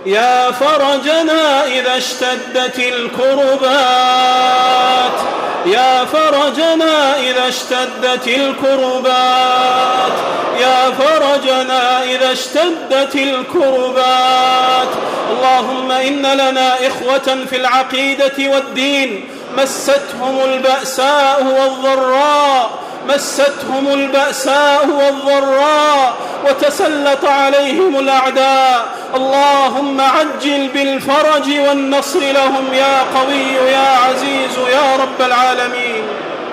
يا فرجنا إذا اشتدت الكربات، يا فرجنا إذا اشتدت الكربات، يا فرجنا إذا اشتدت الكربات. اللهم إن لنا إخوة في العقيدة والدين مستهم البأساء والضراء، مستهم البأساء والضراء وتسلط عليهم الأعداء. اللهم عجل بالفرج والنصر لهم يا قوي يا عزيز يا رب العالمين.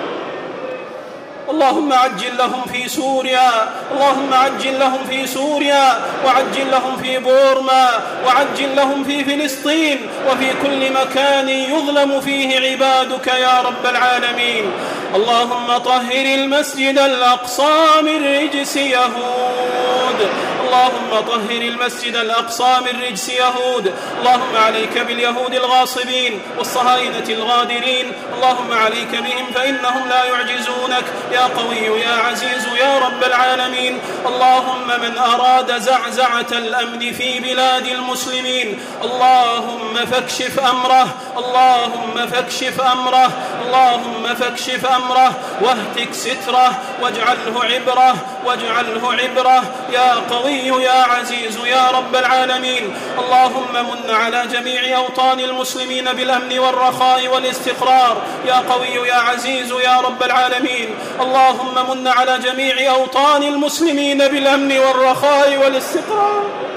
اللهم عجل لهم في سوريا، اللهم عجل لهم في سوريا، وعجل لهم في بورما، وعجل لهم في فلسطين وفي كل مكان يظلم فيه عبادك يا رب العالمين. اللهم طهر المسجد الأقصى من رجس يهود، اللهم طهر المسجد الأقصى من رجس يهود. اللهم عليك باليهود الغاصبين والصهاينة الغادرين، اللهم عليك بهم فإنهم لا يعجزونك يا قوي يا عزيز يا رب العالمين. اللهم من أراد زعزعة الأمن في بلاد المسلمين اللهم فاكشف أمره، اللهم فاكشف أمره، اللهم فاكشف أمره واهتك ستره واجعله عبرة، واجعله عبرة يا قوي يا عزيز يا رب العالمين. اللهم من على جميع أوطان المسلمين بالأمن والرخاء والاستقرار يا قوي يا عزيز يا رب العالمين. اللهم من على جميع أوطان المسلمين بالأمن والرخاء والاستقرار.